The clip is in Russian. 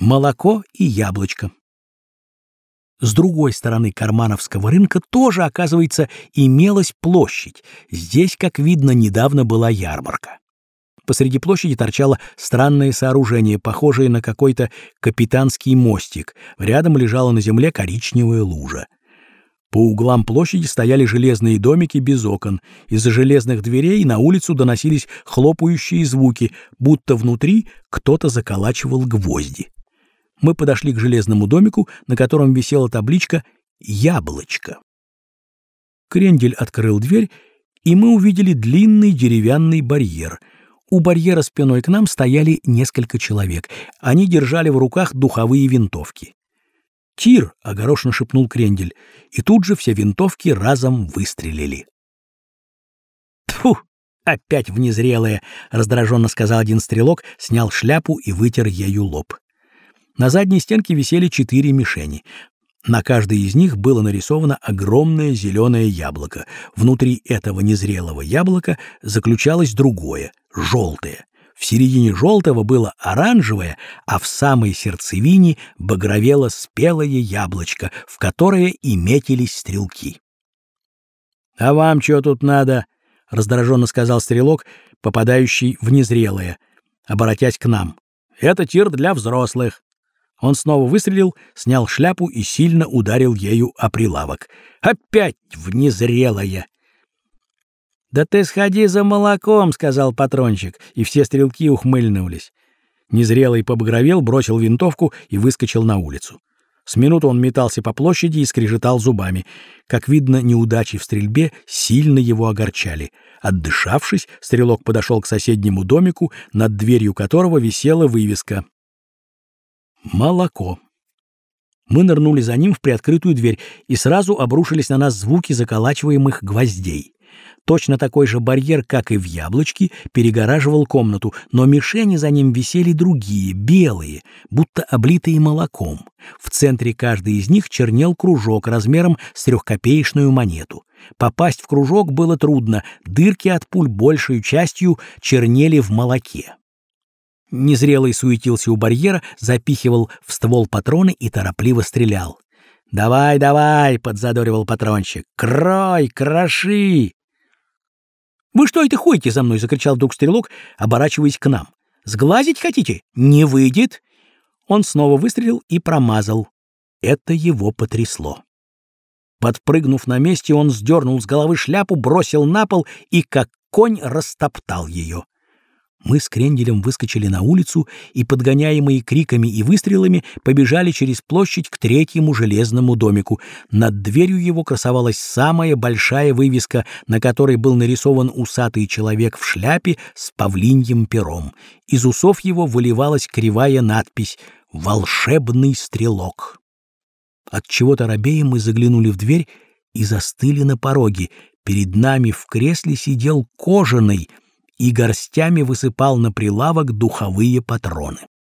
молоко и яблочко. С другой стороны Кармановского рынка тоже, оказывается, имелась площадь. Здесь, как видно, недавно была ярмарка. Посреди площади торчало странное сооружение, похожее на какой-то капитанский мостик. Рядом лежала на земле коричневая лужа. По углам площади стояли железные домики без окон. Из-за железных дверей на улицу доносились хлопающие звуки, будто внутри кто-то заколачивал гвозди. Мы подошли к железному домику, на котором висела табличка «Яблочко». Крендель открыл дверь, и мы увидели длинный деревянный барьер. У барьера спиной к нам стояли несколько человек. Они держали в руках духовые винтовки. «Тир!» — огорошно шепнул Крендель, и тут же все винтовки разом выстрелили. «Тьфу! Опять в незрелое!» — раздраженно сказал один стрелок, снял шляпу и вытер ею лоб. На задней стенке висели 4 мишени. На каждой из них было нарисовано огромное зеленое яблоко. Внутри этого незрелого яблока заключалось другое, желтое. В середине желтого было оранжевое, а в самой сердцевине багровело спелое яблочко, в которое и метились стрелки. «А вам что тут надо?» — раздраженно сказал стрелок, попадающий в незрелое, оборотясь к нам. «Это тир для взрослых». Он снова выстрелил, снял шляпу и сильно ударил ею о прилавок. «Опять в незрелое!» «Да ты сходи за молоком», — сказал патрончик, и все стрелки ухмыльнулись. Незрелый побагровел, бросил винтовку и выскочил на улицу. С минуту он метался по площади и скрежетал зубами. Как видно, неудачи в стрельбе сильно его огорчали. Отдышавшись, стрелок подошел к соседнему домику, над дверью которого висела вывеска «Молоко». Мы нырнули за ним в приоткрытую дверь, и сразу обрушились на нас звуки заколачиваемых гвоздей. Точно такой же барьер, как и в яблочке, перегораживал комнату, но мишени за ним висели другие, белые, будто облитые молоком. В центре каждой из них чернел кружок размером с 3-копеечную монету. Попасть в кружок было трудно, дырки от пуль большей частью чернели в молоке. Незрелый суетился у барьера, запихивал в ствол патроны и торопливо стрелял. «Давай, давай!» — подзадоривал патронщик. «Крой, кроши!» «Вы что это ходите за мной?» — закричал вдруг стрелок, оборачиваясь к нам. «Сглазить хотите? Не выйдет!» Он снова выстрелил и промазал. Это его потрясло. Подпрыгнув на месте, он сдернул с головы шляпу, бросил на пол и, как конь, растоптал ее. Мы с Кренделем выскочили на улицу и, подгоняемые криками и выстрелами, побежали через площадь к 3-му железному домику. Над дверью его красовалась самая большая вывеска, на которой был нарисован усатый человек в шляпе с павлиньим пером. Из усов его выливалась кривая надпись «Волшебный стрелок». Отчего-то робея мы заглянули в дверь и застыли на пороге. Перед нами в кресле сидел Кожаный и горстями высыпал на прилавок духовые патроны.